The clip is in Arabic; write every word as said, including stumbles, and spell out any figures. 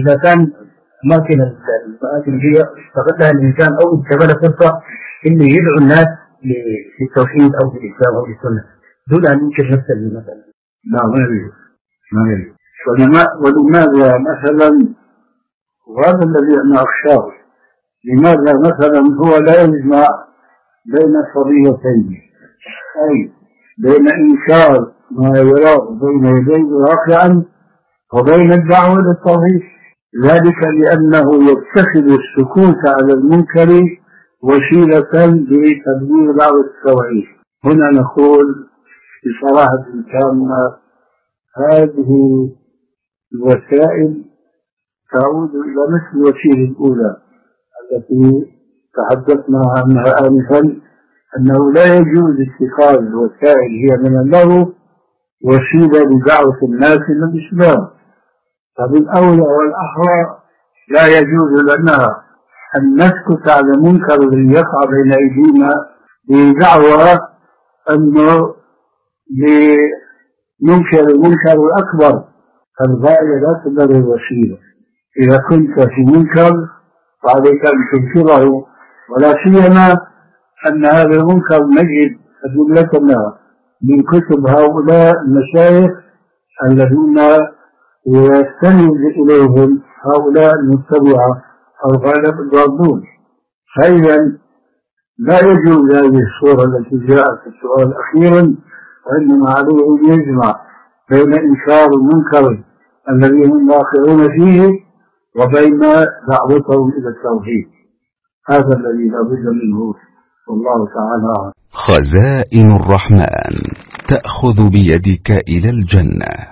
إذا كان أماكن الأماكن هي استغلها الإنسان أو استغل فرصة إنه يدعو الناس للتوحيد أو للإسلام أو للسنة دون أن ينكر نفسه مثلا. لا ما يريد ما يريد. ولماذا مثلا، وهذا الذي أنا أخشاه، لماذا مثلا هو لا يجمع بين القضيتين، أي بين إنكار ما يراه بين يديه واقعا وبين الدعوة للتوحيد؟ ذلك لأنه يتخذ السكوت على المنكر وسيلة لتبليغ دعوة التوحيد. هنا نقول بصراحة تامة هذه الوسائل تعود إلى مثل الوسيلة الأولى التي تحدثنا عنها آنفا، أنه لا يجوز اتخاذ الوسائل هي من الله وسيلة لدعوة الناس إلى الإسلام. فبالأولى والأحرى لا يجوز لنا أن نسكت على منكر الذي يقع بين أيدينا بدعوى أنه لننكر المنكر الأكبر. الغاية لا تبرر الوسيلة. إذا كنت في منكر فعليك أن تنكره، ولا سيما أن هذا المنكر نجد أدلتنا من كتب هؤلاء المشايخ الذين يستند إليهم هؤلاء المتبعة الغالب الضالون. فإذا لا يجوز هذه الصورة التي جاءت في السؤال أخيرا، وإنما عليه أن يجمع بين إنكار المنكر الذي هم واقعون فيه وبين دعوتهم إلى التوحيد. هذا الذي لا بد منه، والله تعالى. خزائن الرحمن تأخذ بيدك إلى الجنة.